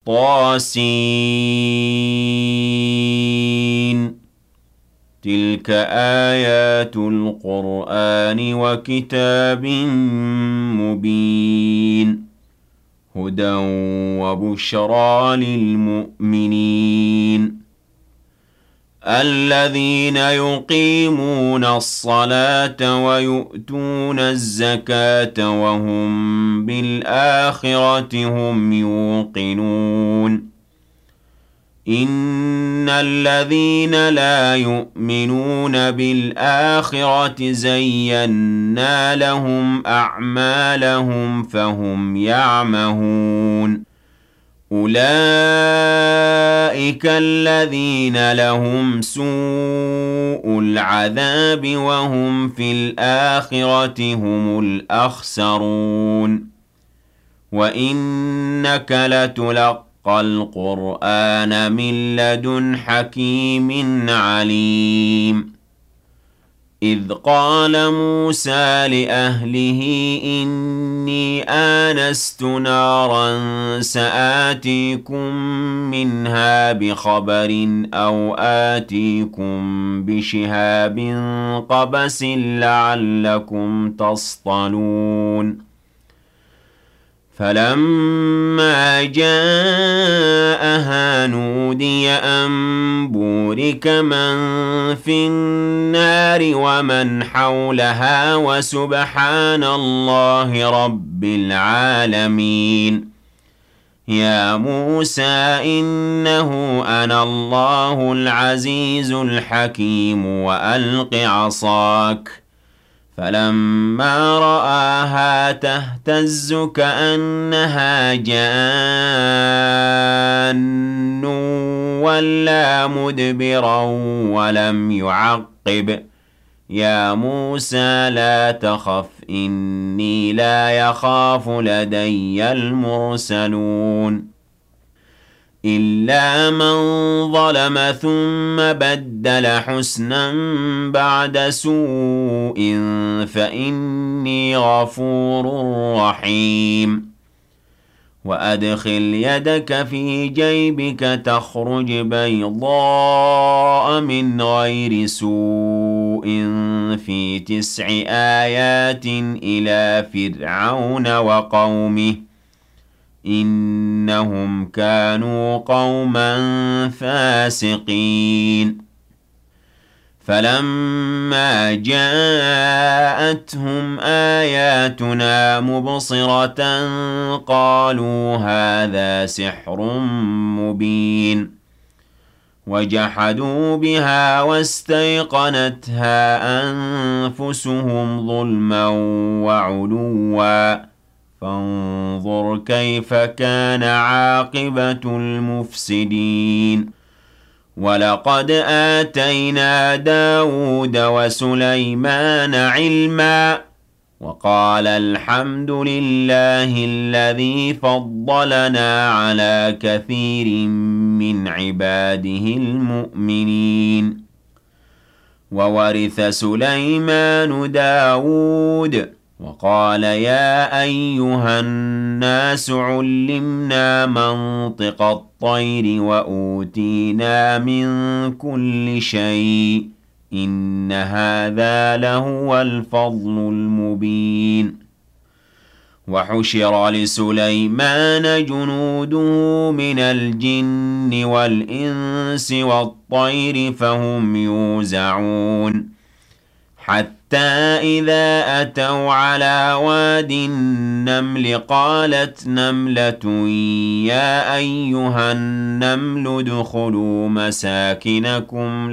طاسين تلك آيات القرآن وكتاب مبين هدى وبشرى للمؤمنين الذين يقيمون الصلاة ويؤتون الزكاة وهم بالآخرة هم يوقنون إن الذين لا يؤمنون بالآخرة زينا لهم أعمالهم فهم يعمهون أولئك الذين لهم سوء العذاب وهم في الآخرة هم الأخسرون وإنك لتلقى القرآن من لدن حكيم عليم إذ قال موسى لأهله إني آنست نارا سآتيكم منها بخبر أو آتيكم بشهاب قبس لعلكم تصطلون فلما جاءها نودي أن بورك من في النار ومن حولها وسبحان الله رب العالمين يا موسى إنه أنا الله العزيز الحكيم وألق عصاك فلما رآها تهتز كأنها جان ولا مدبرا ولم يعقب يا موسى لا تخف إني لا يخاف لدي المرسلون إلا من ظلم ثم بدل حسنا بعد سوء فإني غفور رحيم وأدخل يدك في جيبك تخرج بيضاء من غير سوء في 9 آيات إلى فرعون وقومه إنهم كانوا قوما فاسقين فلما جاءتهم آياتنا مبصرة قالوا هذا سحر مبين وجحدوا بها واستيقنتها أنفسهم ظلما وعلوا فانظر كيف كان عاقبة المفسدين ولقد آتينا داود وسليمان علما وقال الحمد لله الذي فضلنا على كثير من عباده المؤمنين وورث سليمان داود وقال يا أيها الناس علمنا منطق الطير وأوتينا من كل شيء إن هذا لهو الفضل المبين وحشر لسليمان جنوده من الجن والإنس والطير فهم يوزعون حتى إذا أتوا على واد النمل قالت نملة يا أيها النمل ادخلوا مساكنكم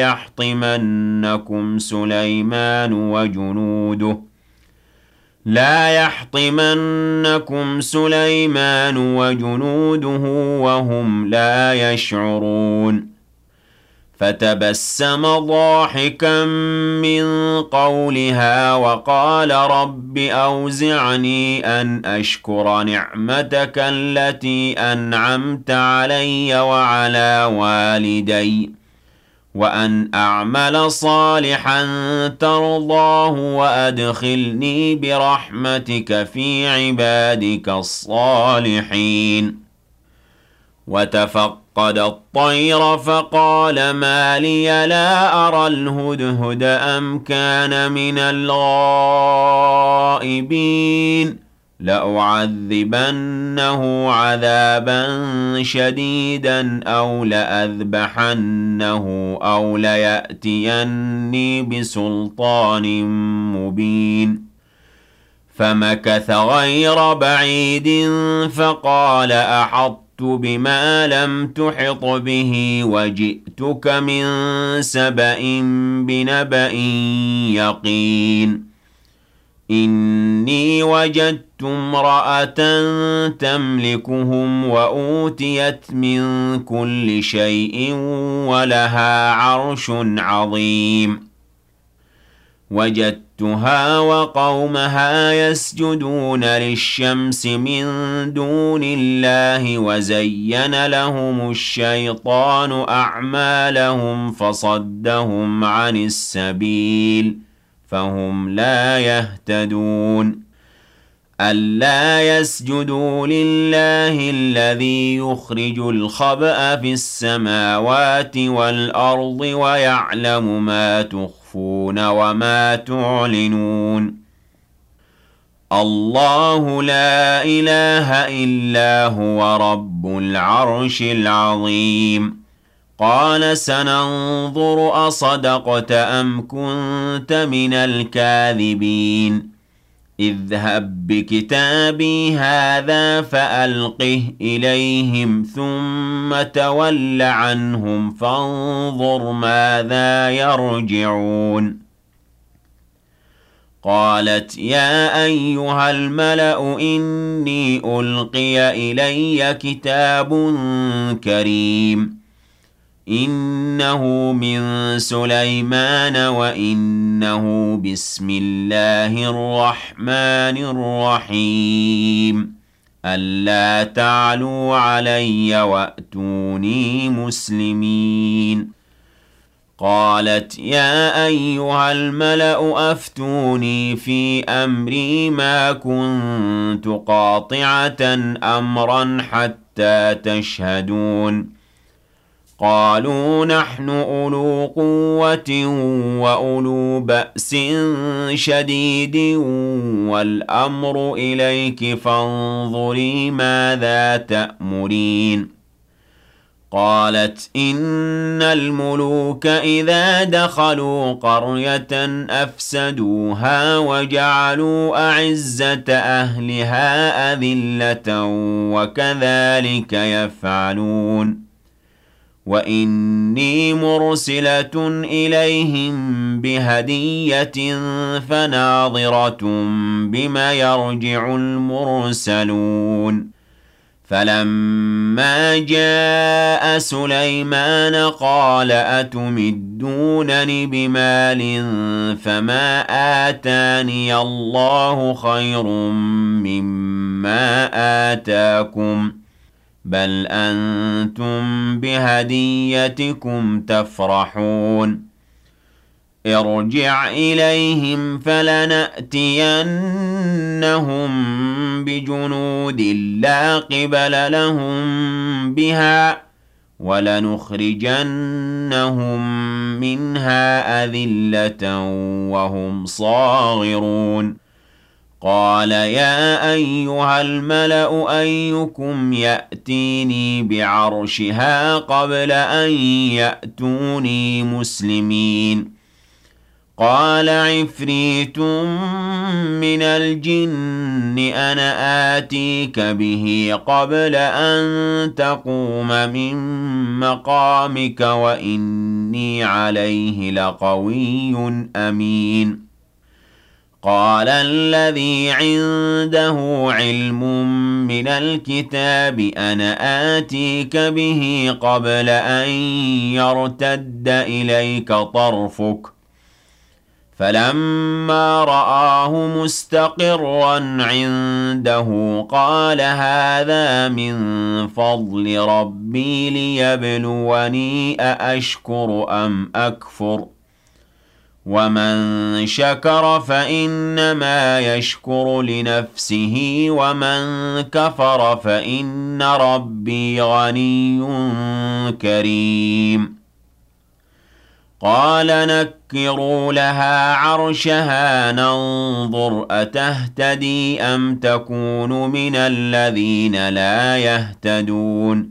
لا يحطمنكم سليمان وجنوده وهم لا يشعرون فتبسم ضاحكا من قولها وقال رب أوزعني أن أشكر نعمتك التي أنعمت علي وعلى والدي وأن أعمل صالحا ترضاه وأدخلني برحمتك في عبادك الصالحين وتفقد الطير فقال ما لي لا أرى الهدهد أم كان من الغائبين لأعذبنه عذابا شديدا أو لأذبحنه أو ليأتيني بسلطان مبين فمكث غير بعيد فقال أحطت بما لم تحط به وجئتك من سبأ بنبأ يقين إني وجدت امرأة تملكهم وأوتيت من كل شيء ولها عرش عظيم وجدتها وقومها يسجدون للشمس من دون الله وزين لهم الشيطان أعمالهم فصدهم عن السبيل فهم لا يهتدون ألا يسجدوا لله الذي يخرج الخبأ في السماوات والأرض ويعلم ما تخفون وما تعلنون الله لا إله إلا هو رب العرش العظيم قال سننظر أصدقت أم كنت من الكاذبين اذهب بكتابي هذا فألقه إليهم ثم تول عنهم فانظر ماذا يرجعون قالت يا أيها الملأ إني ألقي إلي كتاب كريم إنه من سليمان وإنه بسم الله الرحمن الرحيم ألا تعلوا علي وأتوني مسلمين قالت يا أيها الملأ أفتوني في أمري ما كنت قاطعة أمرا حتى تشهدون قالوا نحن أولو قوة وأولو بأس شديد والأمر إليك فانظري ماذا تأمرين قالت إن الملوك إذا دخلوا قرية أفسدوها وجعلوا أعزة أهلها أذلة وكذلك يفعلون وإني مرسلة إليهم بهدية فناظرة بما يرجع المرسلون فلما جاء سليمان قال أتمدونني بمال فما آتاني الله خير مما آتاكم بل أنتم بهديتكم تفرحون ارجع إليهم فلنأتينهم بجنود لا قبل لهم بها ولنخرجنهم منها أذلة وهم صاغرون قال يا أيها الملأ أيكم يأتيني بعرشها قبل أن يأتوني مسلمين قال عفريت من الجن أنا آتيك به قبل أن تقوم من مقامك وإني عليه لقوي أمين قال الذي عنده علم من الكتاب أنا آتيك به قبل أن يرتد إليك طرفك فلما رآه مستقرا عنده قال هذا من فضل ربي ليبلوني أأشكر أم أكفر ومن شكر فإنما يشكر لنفسه ومن كفر فإن ربي غني كريم قال نكروا لها عرشها ننظر أتهتدي أم تكون من الذين لا يهتدون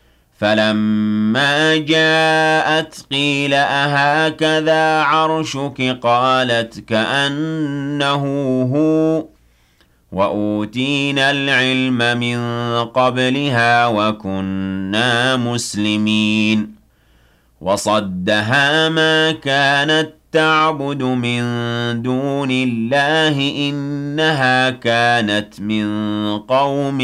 فلما جاءت قيل أهكذا عرشك قالت كأنه هو وأوتينا العلم من قبلها وكنا مسلمين وصدها ما كانت تعبد من دون الله إنها كانت من قوم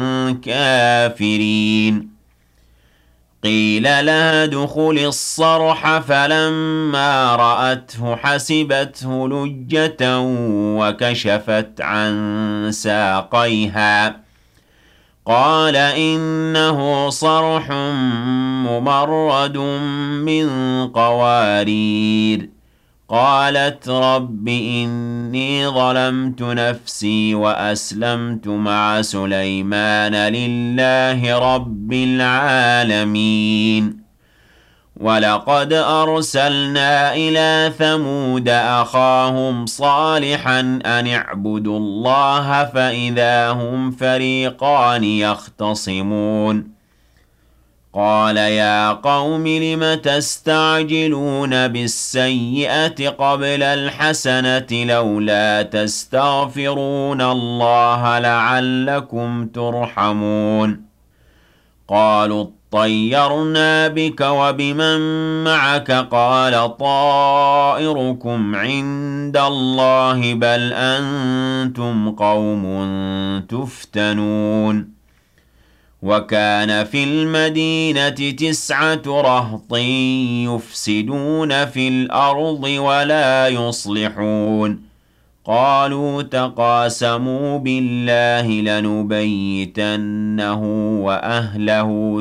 كافرين قيل لها ادخل الصرح فلما رأته حسبته لجة وكشفت عن ساقيها قال إنه صرح ممرد من قوارير قالت رب إني ظلمت نفسي وأسلمت مع سليمان لله رب العالمين ولقد أرسلنا إلى ثمود أخاهم صالحا أن اعبدوا الله فإذا هم فريقان يختصمون قال يا قوم لم تستعجلون بالسيئة قبل الحسنة لولا تستغفرون الله لعلكم ترحمون قالوا اطيرنا بك وبمن معك قال طائركم عند الله بل أنتم قوم تفتنون وكان في المدينة 9 رهط يفسدون في الأرض ولا يصلحون قالوا تقاسموا بالله لنبيتنه وأهله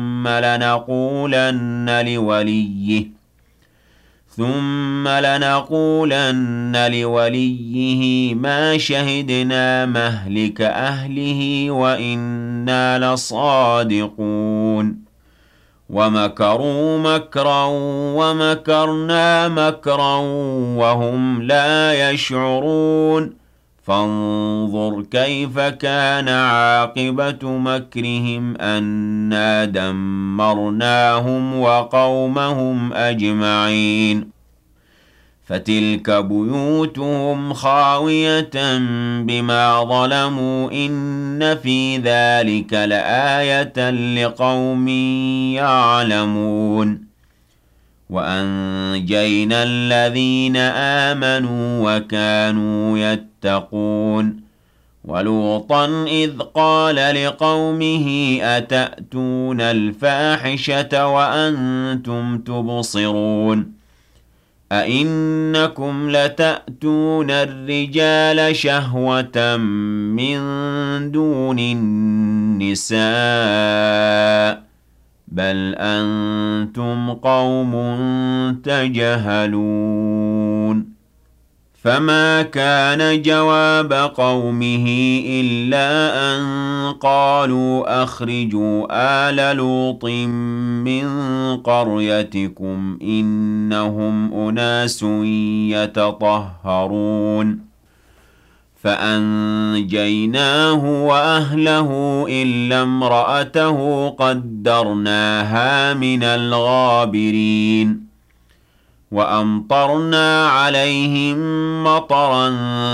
ثم لنقولن لوليه ما شهدنا مهلك أهله وإنا لصادقون ومكروا مكرا ومكرنا مكرا وهم لا يشعرون فانظر كيف كان عاقبة مكرهم أنا دمرناهم وقومهم أجمعين فتلك بيوتهم خاوية بما ظلموا إن في ذلك لآية لقوم يعلمون وأنجينا الذين آمنوا وكانوا يتقون ولوطا إذ قال لقومه أتأتون الفاحشة وأنتم تبصرون أئنكم لتأتون الرجال شهوة من دون النساء بل أنتم قوم تجهلون فما كان جواب قومه إلا أن قالوا أخرجوا آل لوط من قريتكم إنهم أناس يتطهرون فأنجيناه وأهله إلا امرأته قدرناها من الغابرين وأمطرنا عليهم مطرا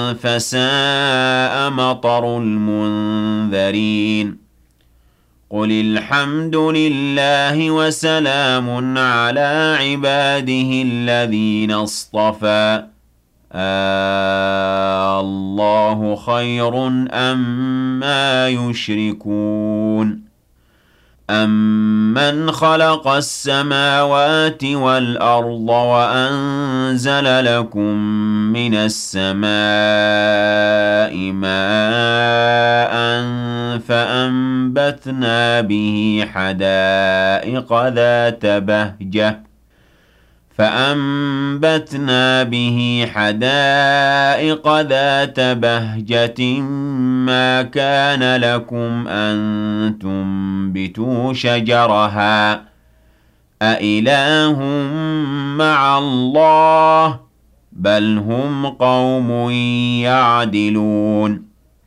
فساء مطر المنذرين قل الحمد لله وسلام على عباده الذين اصطفى الله خير أما يشركون أَمَّنْ خَلَقَ السَّمَاوَاتِ وَالْأَرْضَ وَأَنزَلَ لَكُم مِّنَ السَّمَاءِ مَاءً فَأَنبَتْنَا بِهِ حَدَائِقَ ذَاتَ بَهْجَةٍ فأنبتنا به حدائق ذات بهجة ما كان لكم أن تنبتوا شجرها أإله مع الله بل هم قوم يعدلون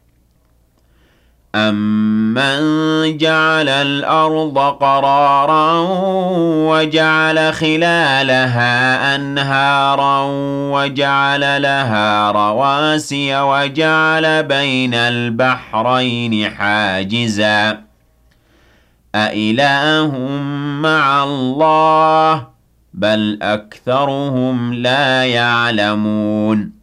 أَمَّنْ جَعَلَ الْأَرْضَ قَرَارًا وَجَعَلَ خِلَالَهَا أَنْهَارًا وَجَعَلَ لَهَا رَوَاسِيَ وَجَعَلَ بَيْنَ الْبَحْرَيْنِ حَاجِزًا أَإِلَٰهٌ مَّعَ اللَّهِ بَلْ أَكْثَرُهُمْ لَا يَعْلَمُونَ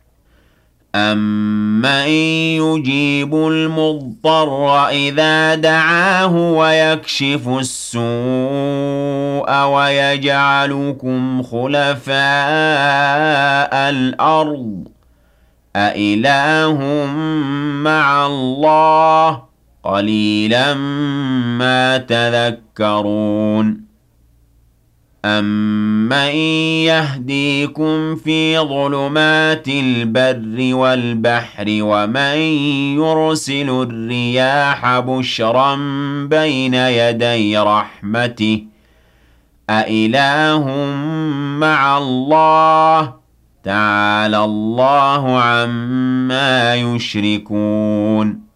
أَمَّن يُجِيبُ الْمُضْطَرَّ إِذَا دَعَاهُ وَيَكْشِفُ السُّوءَ وَيَجْعَلُكُمْ خُلَفَاءَ الْأَرْضِ أَإِلَٰهٌ مَّعَ اللَّهِ قَلِيلًا مَّا تَذَكَّرُونَ أَمَّن يَهْدِيكُمْ فِي ظُلُمَاتِ الْبَرِّ وَالْبَحْرِ وَمَن يُرْسِلُ الرِّيَاحَ بُشْرًا بَيْنَ يَدَيْ رَحْمَتِهِ أَإِلَٰهٌ مَّعَ اللَّهِ تَعَالَى اللَّهُ عَمَّا يُشْرِكُونَ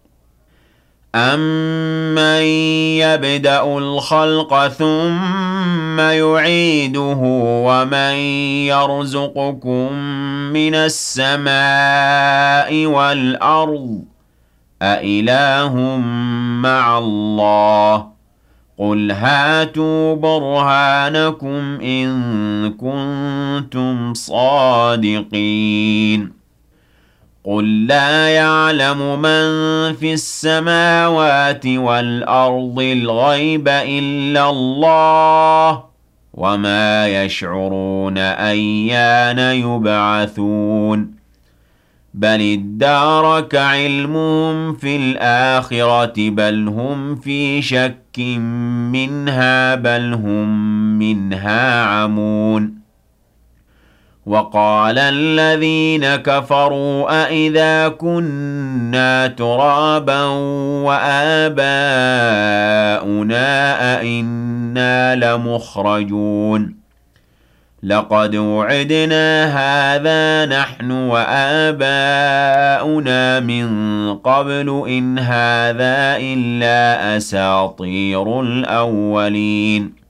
أَمَّن يَبْدَأُ الْخَلْقَ ثُمَّ يُعِيدُهُ وَمَن يَرْزُقُكُم مِّنَ السَّمَاءِ وَالْأَرْضِ أَإِلَٰهٌ مَّعَ اللَّهِ قُلْ هَاتُوا بُرْهَانَكُمْ إِن كُنتُمْ صَادِقِينَ قُل لَّا يَعْلَمُ مَن فِي السَّمَاوَاتِ وَالْأَرْضِ الْغَيْبَ إِلَّا اللَّهُ وَمَا يَشْعُرُونَ أَيَّانَ يُبْعَثُونَ بَلِ ادَّارَكَ عِلْمُهُمْ فِي الْآخِرَةِ بَلْ هُمْ فِي شَكٍّ مِّنْهَا بَلْ هُم مِّنْهَا عَمُونَ وَقَالَ الَّذِينَ كَفَرُوا أَإِذَا كُنَّا تُرَابًا وَآبَاؤُنَا أَإِنَّا لَمُخْرَجُونَ لَقَدْ وُعِدْنَا هَٰذَا نَحْنُ وَآبَاؤُنَا مِن قَبْلُ إِنْ هَٰذَا إِلَّا أَسَاطِيرُ الْأَوَّلِينَ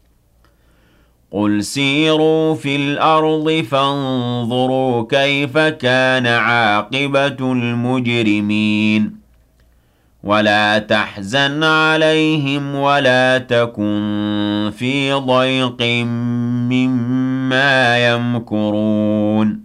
قُلْ سِيرُوا فِي الْأَرْضِ فَانظُرُوا كَيْفَ كَانَ عَاقِبَةُ الْمُجْرِمِينَ وَلَا تَحْزَنْ عَلَيْهِمْ وَلَا تَكُن فِي ضَيْقٍ مِّمَّا يَمْكُرُونَ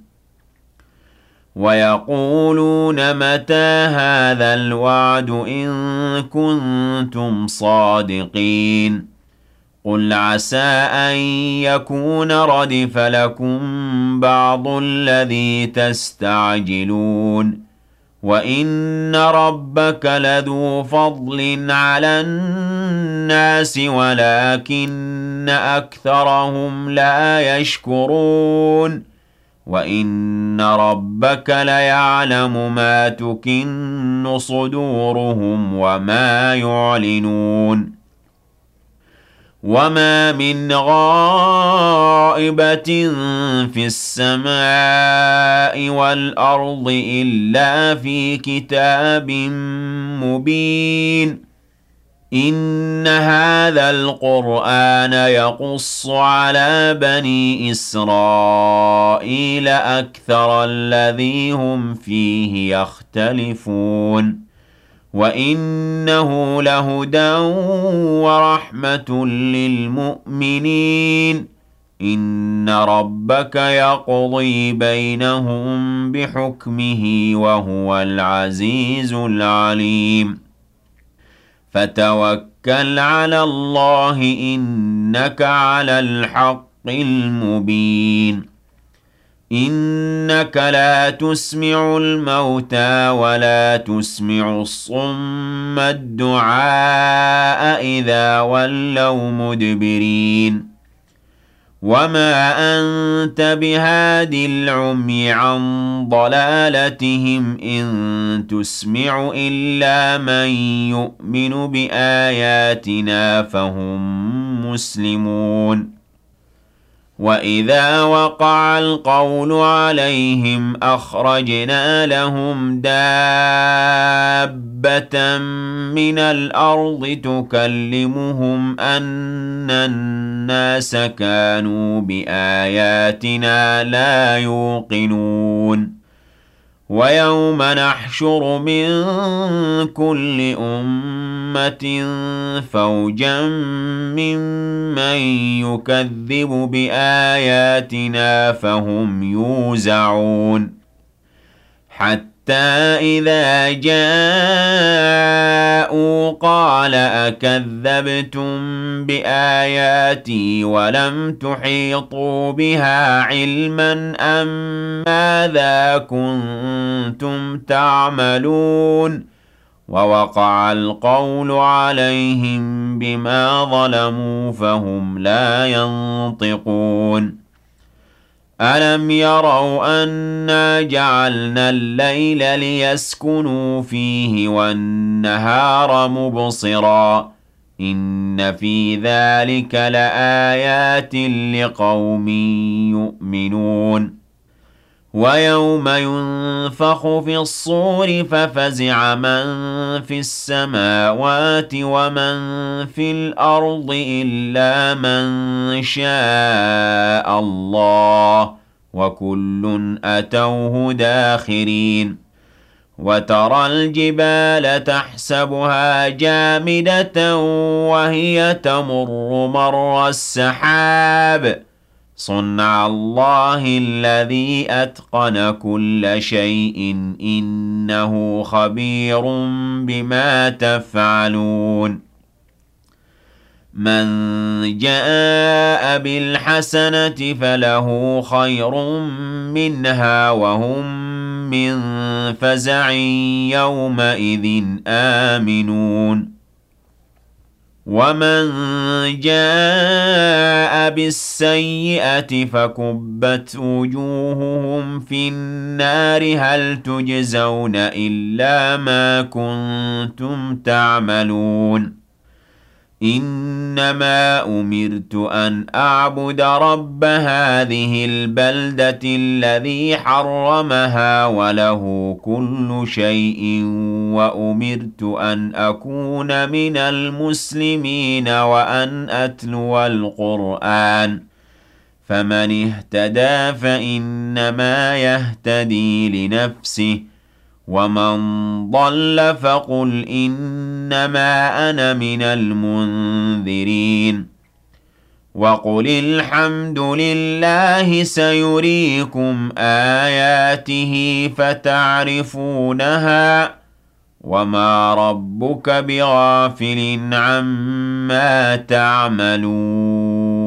وَيَقُولُونَ مَتَىٰ هَٰذَا الْوَعْدُ إِن كُنتُمْ صَادِقِينَ قُلْ عَسَىٰ أَن يَكُونَ رَدِفَ لَكُم بَعْضُ الَّذِي تَسْتَعْجِلُونَ وَإِنَّ رَبَّكَ لَذُو فَضْلٍ عَلَى النَّاسِ وَلَٰكِنَّ أَكْثَرَهُمْ لَا يَشْكُرُونَ وَإِنَّ رَبَّكَ لَيَعْلَمُ مَا تُكِنُّ صُدُورُهُمْ وَمَا يُعْلِنُونَ وَمَا مِنْ غَائِبَةٍ فِي السَّمَاءِ وَالْأَرْضِ إِلَّا فِي كِتَابٍ مُّبِينٍ إِنَّ هَٰذَا الْقُرْآنَ يَقُصُّ عَلَىٰ بَنِي إِسْرَائِيلَ أَكْثَرَ الَّذِي هُمْ فِيهِ يَخْتَلِفُونَ وَإِنَّهُ لَهُدًى وَرَحْمَةٌ لِّلْمُؤْمِنِينَ إِنَّ رَبَّكَ يَقْضِي بَيْنَهُم بِحُكْمِهِ وَهُوَ الْعَزِيزُ الْعَلِيمُ فَتَوَكَّلْ عَلَى اللَّهِ إِنَّكَ عَلَى الْحَقِّ الْمُبِينِ إِنَّكَ لَا تُسْمِعُ الْمَوْتَىٰ وَلَا تُسْمِعُ الصُّمَّ الدُّعَاءَ إِذَا وَلَّوْا مُدْبِرِينَ وما أنت بهاد العمي عن ضلالتهم إن تسمع إلا من يؤمن بآياتنا فهم مسلمون وإذا وقع القول عليهم أخرجنا لهم دابة من الأرض تكلمهم أن الناس كانوا بآياتنا لا يوقنون ويوم نحشر من كل أمة فوجا ممن يكذب بآياتنا فهم يوزعون حتى إذا جاءوا قال أكذبتم بآياتي ولم تحيطوا بها علما أم ماذا كنتم تعملون ووقع القول عليهم بما ظلموا فهم لا ينطقون ألم يروا أنا جعلنا الليل ليسكنوا فيه والنهار مبصرا إن في ذلك لآيات لقوم يؤمنون ويوم ينفخ في الصور ففزع من في السماوات ومن في الأرض إلا من شاء الله وكل أتوه داخرين وترى الجبال تحسبها جامدة وهي تمر مر السحاب صنع الله الذي أتقن كل شيء إنه خبير بما تفعلون من جاء بالحسنة فله خير منها وهم من فزع يومئذ آمنون ومن جاء بالسيئة فكبت وجوههم في النار هل تجزون إلا ما كنتم تعملون إنما أمرت أن أعبد رب هذه البلدة الذي حرمها وله كل شيء وأمرت أن أكون من المسلمين وأن أتلو القرآن فمن اهتدى فإنما يهتدي لنفسه ومن ضل فقل إنما أنا من المنذرين وقل الحمد لله سيريكم آياته فتعرفونها وما ربك بغافل عما تعملون